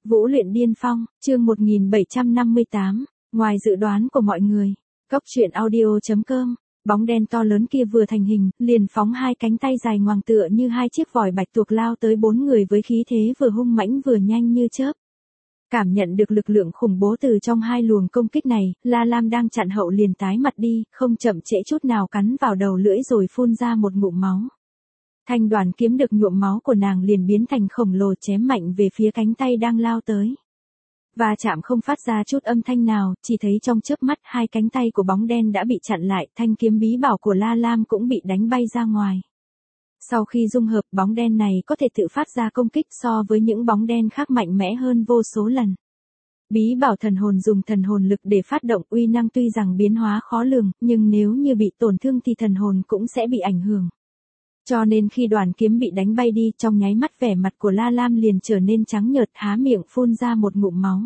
Vũ luyện điên phong, chương 1758, ngoài dự đoán của mọi người. Cốc truyện audio.com, bóng đen to lớn kia vừa thành hình, liền phóng hai cánh tay dài ngoằng tựa như hai chiếc vòi bạch tuộc lao tới bốn người với khí thế vừa hung mãnh vừa nhanh như chớp. Cảm nhận được lực lượng khủng bố từ trong hai luồng công kích này, La Lam đang chặn hậu liền tái mặt đi, không chậm trễ chút nào cắn vào đầu lưỡi rồi phun ra một ngụm máu. Thanh đoàn kiếm được nhuộm máu của nàng liền biến thành khổng lồ chém mạnh về phía cánh tay đang lao tới. Và chạm không phát ra chút âm thanh nào, chỉ thấy trong chớp mắt hai cánh tay của bóng đen đã bị chặn lại, thanh kiếm bí bảo của La Lam cũng bị đánh bay ra ngoài. Sau khi dung hợp, bóng đen này có thể tự phát ra công kích so với những bóng đen khác mạnh mẽ hơn vô số lần. Bí bảo thần hồn dùng thần hồn lực để phát động, uy năng tuy rằng biến hóa khó lường, nhưng nếu như bị tổn thương thì thần hồn cũng sẽ bị ảnh hưởng. Cho nên khi đoàn kiếm bị đánh bay đi, trong nháy mắt vẻ mặt của La Lam liền trở nên trắng nhợt, há miệng phun ra một ngụm máu.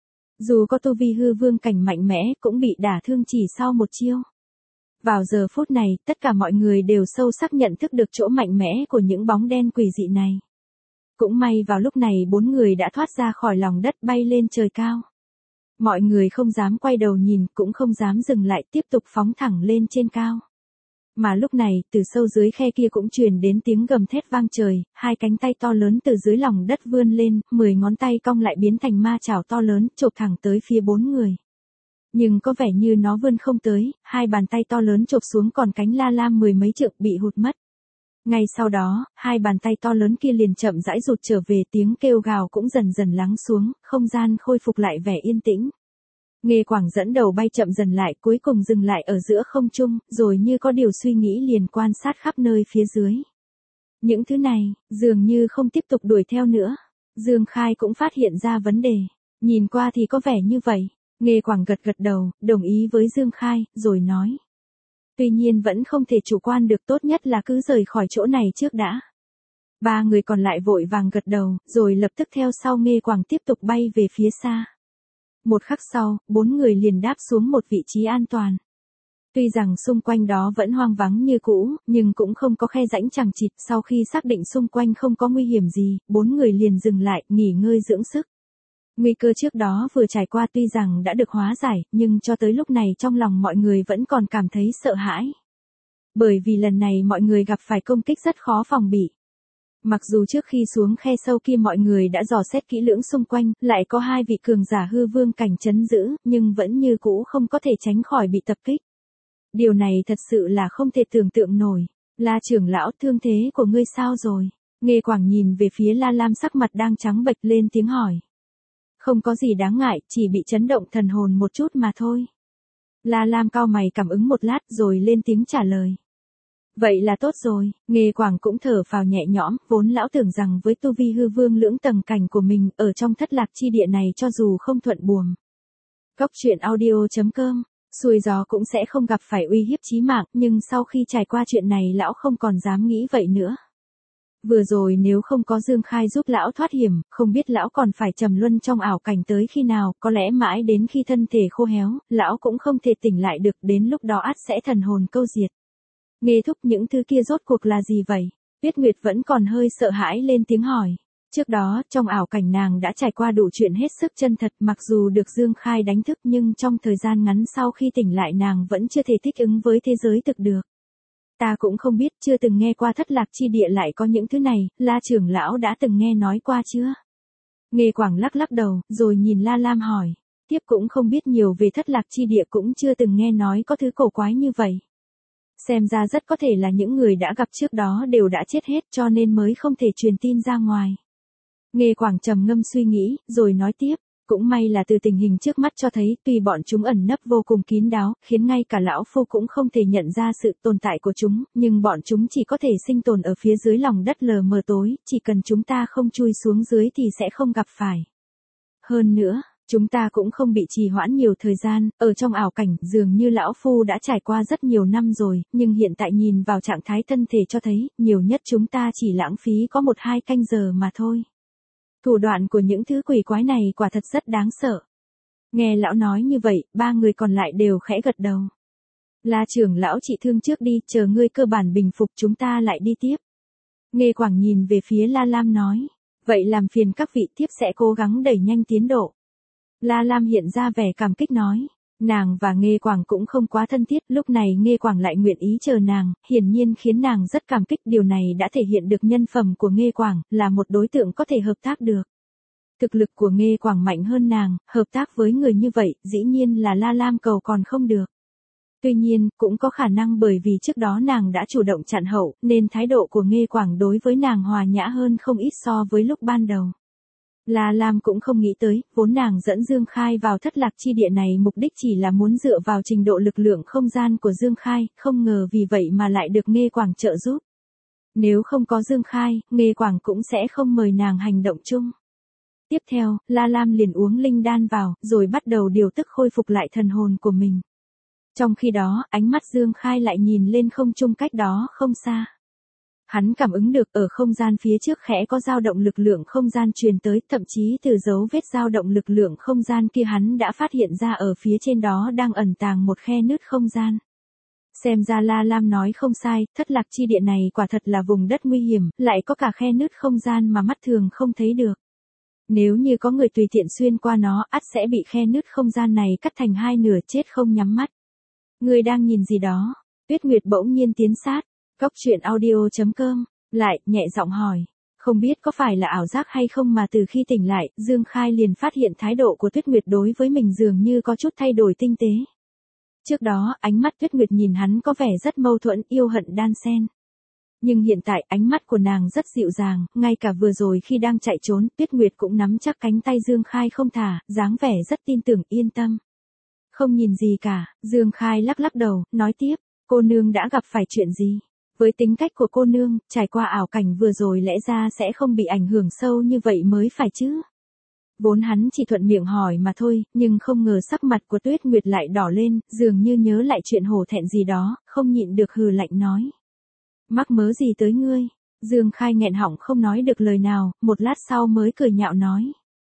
Dù có tu vi hư vương cảnh mạnh mẽ, cũng bị đả thương chỉ sau một chiêu. Vào giờ phút này, tất cả mọi người đều sâu sắc nhận thức được chỗ mạnh mẽ của những bóng đen quỷ dị này. Cũng may vào lúc này bốn người đã thoát ra khỏi lòng đất bay lên trời cao. Mọi người không dám quay đầu nhìn, cũng không dám dừng lại, tiếp tục phóng thẳng lên trên cao. Mà lúc này, từ sâu dưới khe kia cũng truyền đến tiếng gầm thét vang trời, hai cánh tay to lớn từ dưới lòng đất vươn lên, 10 ngón tay cong lại biến thành ma chảo to lớn, chộp thẳng tới phía bốn người. Nhưng có vẻ như nó vươn không tới, hai bàn tay to lớn chộp xuống còn cánh La Lam 10 mấy trượng bị hụt mất. Ngay sau đó, hai bàn tay to lớn kia liền chậm rãi rụt trở về, tiếng kêu gào cũng dần dần lắng xuống, không gian khôi phục lại vẻ yên tĩnh. Nghê Quảng dẫn đầu bay chậm dần lại, cuối cùng dừng lại ở giữa không trung, rồi như có điều suy nghĩ liền quan sát khắp nơi phía dưới. Những thứ này, dường như không tiếp tục đuổi theo nữa. Dương Khai cũng phát hiện ra vấn đề. Nhìn qua thì có vẻ như vậy. Nghê Quảng gật gật đầu, đồng ý với Dương Khai, rồi nói. Tuy nhiên vẫn không thể chủ quan được, tốt nhất là cứ rời khỏi chỗ này trước đã. Ba người còn lại vội vàng gật đầu, rồi lập tức theo sau Nghê Quảng tiếp tục bay về phía xa. Một khắc sau, bốn người liền đáp xuống một vị trí an toàn. Tuy rằng xung quanh đó vẫn hoang vắng như cũ, nhưng cũng không có khe rãnh chằng chịt. Sau khi xác định xung quanh không có nguy hiểm gì, bốn người liền dừng lại, nghỉ ngơi dưỡng sức. Nguy cơ trước đó vừa trải qua tuy rằng đã được hóa giải, nhưng cho tới lúc này trong lòng mọi người vẫn còn cảm thấy sợ hãi. Bởi vì lần này mọi người gặp phải công kích rất khó phòng bị. Mặc dù trước khi xuống khe sâu kia mọi người đã dò xét kỹ lưỡng xung quanh, lại có hai vị cường giả hư vương cảnh trấn giữ, nhưng vẫn như cũ không có thể tránh khỏi bị tập kích. Điều này thật sự là không thể tưởng tượng nổi. La trưởng lão, thương thế của ngươi sao rồi? Nghê Quảng nhìn về phía La Lam, sắc mặt đang trắng bệch, lên tiếng hỏi. Không có gì đáng ngại, chỉ bị chấn động thần hồn một chút mà thôi. La Lam cau mày cảm ứng một lát rồi lên tiếng trả lời. Vậy là tốt rồi. Nghê Quảng cũng thở phào nhẹ nhõm, vốn lão tưởng rằng với tu vi hư vương lưỡng tầng cảnh của mình, ở trong thất lạc chi địa này cho dù không thuận buồm. Cốc truyện audio.com, xuôi gió cũng sẽ không gặp phải uy hiếp chí mạng, nhưng sau khi trải qua chuyện này lão không còn dám nghĩ vậy nữa. Vừa rồi nếu không có Dương Khai giúp lão thoát hiểm, không biết lão còn phải trầm luân trong ảo cảnh tới khi nào, có lẽ mãi đến khi thân thể khô héo, lão cũng không thể tỉnh lại được, đến lúc đó ắt sẽ thần hồn câu diệt. Nghê thúc, những thứ kia rốt cuộc là gì vậy? Tuyết Nguyệt vẫn còn hơi sợ hãi lên tiếng hỏi. Trước đó, trong ảo cảnh nàng đã trải qua đủ chuyện hết sức chân thật, mặc dù được Dương Khai đánh thức nhưng trong thời gian ngắn sau khi tỉnh lại nàng vẫn chưa thể thích ứng với thế giới thực được. Ta cũng không biết, chưa từng nghe qua thất lạc chi địa lại có những thứ này, La trưởng lão đã từng nghe nói qua chưa? Nghê Quảng lắc lắc đầu, rồi nhìn La Lam hỏi. Tiếp cũng không biết nhiều về thất lạc chi địa, cũng chưa từng nghe nói có thứ cổ quái như vậy. Xem ra rất có thể là những người đã gặp trước đó đều đã chết hết cho nên mới không thể truyền tin ra ngoài. Nghê Quảng trầm ngâm suy nghĩ, rồi nói tiếp. Cũng may là từ tình hình trước mắt cho thấy, tuy bọn chúng ẩn nấp vô cùng kín đáo, khiến ngay cả lão phu cũng không thể nhận ra sự tồn tại của chúng, nhưng bọn chúng chỉ có thể sinh tồn ở phía dưới lòng đất lờ mờ tối, chỉ cần chúng ta không chui xuống dưới thì sẽ không gặp phải. Hơn nữa, chúng ta cũng không bị trì hoãn nhiều thời gian, ở trong ảo cảnh, dường như lão phu đã trải qua rất nhiều năm rồi, nhưng hiện tại nhìn vào trạng thái thân thể cho thấy, nhiều nhất chúng ta chỉ lãng phí có 1-2 canh giờ mà thôi. Thủ đoạn của những thứ quỷ quái này quả thật rất đáng sợ. Nghe lão nói như vậy, ba người còn lại đều khẽ gật đầu. La trưởng lão trị thương trước đi, chờ ngươi cơ bản bình phục chúng ta lại đi tiếp. Nghê Quảng nhìn về phía La Lam nói. Vậy làm phiền các vị, thiếp sẽ cố gắng đẩy nhanh tiến độ. La Lam hiện ra vẻ cảm kích nói. Nàng và Nghê Quảng cũng không quá thân thiết, lúc này Nghê Quảng lại nguyện ý chờ nàng, hiển nhiên khiến nàng rất cảm kích, điều này đã thể hiện được nhân phẩm của Nghê Quảng, là một đối tượng có thể hợp tác được. Thực lực của Nghê Quảng mạnh hơn nàng, hợp tác với người như vậy, dĩ nhiên là La Lam cầu còn không được. Tuy nhiên, cũng có khả năng bởi vì trước đó nàng đã chủ động chặn hậu, nên thái độ của Nghê Quảng đối với nàng hòa nhã hơn không ít so với lúc ban đầu. La Lam cũng không nghĩ tới, vốn nàng dẫn Dương Khai vào Thất Lạc Chi Địa này mục đích chỉ là muốn dựa vào trình độ lực lượng không gian của Dương Khai, không ngờ vì vậy mà lại được Nghê Quảng trợ giúp. Nếu không có Dương Khai, Nghê Quảng cũng sẽ không mời nàng hành động chung. Tiếp theo, La Lam liền uống linh đan vào, rồi bắt đầu điều tức khôi phục lại thần hồn của mình. Trong khi đó, ánh mắt Dương Khai lại nhìn lên không trung cách đó không xa. Hắn cảm ứng được ở không gian phía trước khẽ có dao động lực lượng không gian truyền tới, thậm chí từ dấu vết dao động lực lượng không gian kia hắn đã phát hiện ra ở phía trên đó đang ẩn tàng một khe nứt không gian. Xem ra La Lam nói không sai, Thất Lạc Chi Địa này quả thật là vùng đất nguy hiểm, lại có cả khe nứt không gian mà mắt thường không thấy được. Nếu như có người tùy tiện xuyên qua nó, ắt sẽ bị khe nứt không gian này cắt thành hai nửa, chết không nhắm mắt. Người đang nhìn gì đó? Tuyết Nguyệt bỗng nhiên tiến sát. Cóc truyện audio.com, lại, nhẹ giọng hỏi. Không biết có phải là ảo giác hay không mà từ khi tỉnh lại, Dương Khai liền phát hiện thái độ của Tuyết Nguyệt đối với mình dường như có chút thay đổi tinh tế. Trước đó, ánh mắt Tuyết Nguyệt nhìn hắn có vẻ rất mâu thuẫn, yêu hận đan xen. Nhưng hiện tại ánh mắt của nàng rất dịu dàng, ngay cả vừa rồi khi đang chạy trốn, Tuyết Nguyệt cũng nắm chắc cánh tay Dương Khai không thả, dáng vẻ rất tin tưởng, yên tâm. Không nhìn gì cả, Dương Khai lắc lắc đầu, nói tiếp, cô nương đã gặp phải chuyện gì? Với tính cách của cô nương, trải qua ảo cảnh vừa rồi lẽ ra sẽ không bị ảnh hưởng sâu như vậy mới phải chứ. Vốn hắn chỉ thuận miệng hỏi mà thôi, nhưng không ngờ sắc mặt của Tuyết Nguyệt lại đỏ lên, dường như nhớ lại chuyện hổ thẹn gì đó, không nhịn được hừ lạnh nói. Mắc mớ gì tới ngươi? Dương Khai nghẹn họng không nói được lời nào, một lát sau mới cười nhạo nói.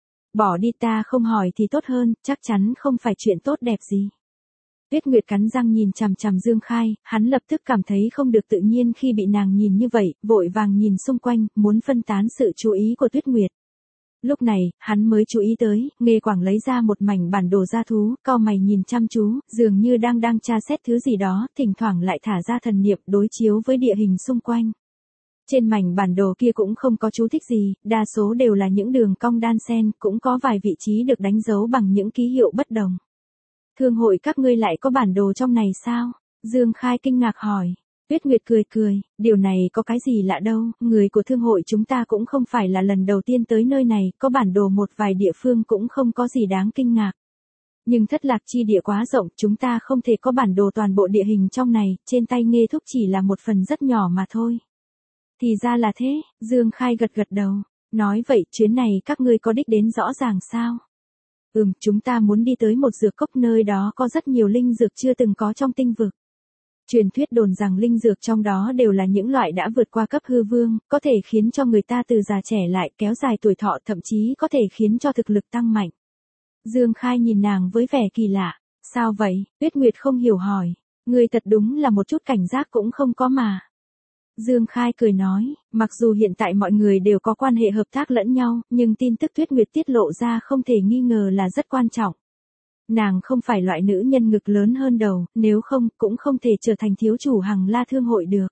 Bỏ đi, ta không hỏi thì tốt hơn, chắc chắn không phải chuyện tốt đẹp gì. Tuyết Nguyệt cắn răng nhìn chằm chằm Dương Khai, hắn lập tức cảm thấy không được tự nhiên khi bị nàng nhìn như vậy, vội vàng nhìn xung quanh, muốn phân tán sự chú ý của Tuyết Nguyệt. Lúc này, hắn mới chú ý tới, Nghê Quảng lấy ra một mảnh bản đồ gia thú, cau mày nhìn chăm chú, dường như đang tra xét thứ gì đó, thỉnh thoảng lại thả ra thần niệm đối chiếu với địa hình xung quanh. Trên mảnh bản đồ kia cũng không có chú thích gì, đa số đều là những đường cong đan xen, cũng có vài vị trí được đánh dấu bằng những ký hiệu bất đồng. Thương hội các ngươi lại có bản đồ trong này sao? Dương Khai kinh ngạc hỏi. Tuyết Nguyệt cười cười, điều này có cái gì lạ đâu, người của thương hội chúng ta cũng không phải là lần đầu tiên tới nơi này, có bản đồ một vài địa phương cũng không có gì đáng kinh ngạc. Nhưng Thất Lạc Chi Địa quá rộng, chúng ta không thể có bản đồ toàn bộ địa hình trong này, trên tay Nghê Thúc chỉ là một phần rất nhỏ mà thôi. Thì ra là thế, Dương Khai gật gật đầu, nói vậy chuyến này các ngươi có đích đến rõ ràng sao? Chúng ta muốn đi tới một dược cốc, nơi đó có rất nhiều linh dược chưa từng có trong tinh vực. Truyền thuyết đồn rằng linh dược trong đó đều là những loại đã vượt qua cấp hư vương, có thể khiến cho người ta từ già trẻ lại, kéo dài tuổi thọ, thậm chí có thể khiến cho thực lực tăng mạnh. Dương Khai nhìn nàng với vẻ kỳ lạ. Sao vậy? Tuyết Nguyệt không hiểu hỏi. Ngươi thật đúng là một chút cảnh giác cũng không có mà. Dương Khai cười nói, mặc dù hiện tại mọi người đều có quan hệ hợp tác lẫn nhau, nhưng tin tức Tuyết Nguyệt tiết lộ ra không thể nghi ngờ là rất quan trọng. Nàng không phải loại nữ nhân ngực lớn hơn đầu, nếu không, cũng không thể trở thành thiếu chủ Hằng La thương hội được.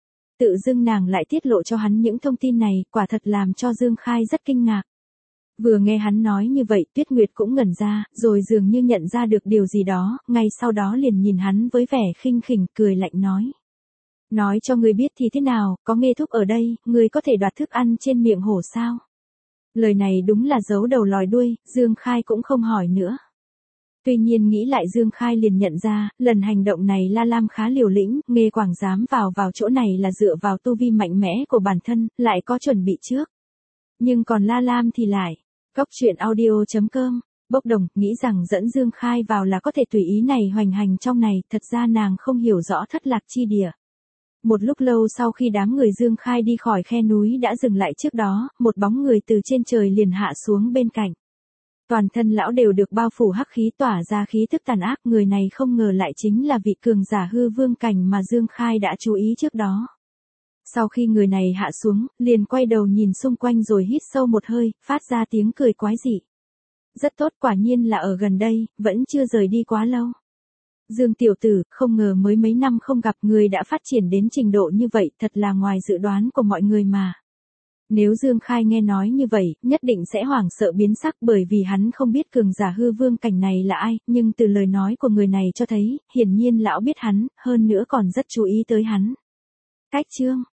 Tự dưng nàng lại tiết lộ cho hắn những thông tin này, quả thật làm cho Dương Khai rất kinh ngạc. Vừa nghe hắn nói như vậy, Tuyết Nguyệt cũng ngẩn ra, rồi dường như nhận ra được điều gì đó, ngay sau đó liền nhìn hắn với vẻ khinh khỉnh, cười lạnh nói. Nói cho ngươi biết thì thế nào, có Nghê Thúc ở đây, ngươi có thể đoạt thức ăn trên miệng hổ sao? Lời này đúng là giấu đầu lòi đuôi, Dương Khai cũng không hỏi nữa. Tuy nhiên nghĩ lại Dương Khai liền nhận ra, lần hành động này La Lam khá liều lĩnh, Nghê Quảng dám vào chỗ này là dựa vào tu vi mạnh mẽ của bản thân, lại có chuẩn bị trước. Nhưng còn La Lam thì lại, Cóc truyện audio.com, bốc đồng, nghĩ rằng dẫn Dương Khai vào là có thể tùy ý này hoành hành trong này, thật ra nàng không hiểu rõ Thất Lạc Chi Địa. Một lúc lâu sau khi đám người Dương Khai đi khỏi khe núi đã dừng lại trước đó, một bóng người từ trên trời liền hạ xuống bên cạnh. Toàn thân lão đều được bao phủ hắc khí tỏa ra khí tức tàn ác, người này không ngờ lại chính là vị cường giả hư vương cảnh mà Dương Khai đã chú ý trước đó. Sau khi người này hạ xuống, liền quay đầu nhìn xung quanh rồi hít sâu một hơi, phát ra tiếng cười quái dị. Rất tốt, quả nhiên là ở gần đây, vẫn chưa rời đi quá lâu. Dương tiểu tử, không ngờ mới mấy năm không gặp người đã phát triển đến trình độ như vậy, thật là ngoài dự đoán của mọi người mà. Nếu Dương Khai nghe nói như vậy, nhất định sẽ hoảng sợ biến sắc bởi vì hắn không biết cường giả hư vương cảnh này là ai, nhưng từ lời nói của người này cho thấy, hiển nhiên lão biết hắn, hơn nữa còn rất chú ý tới hắn. Cách chương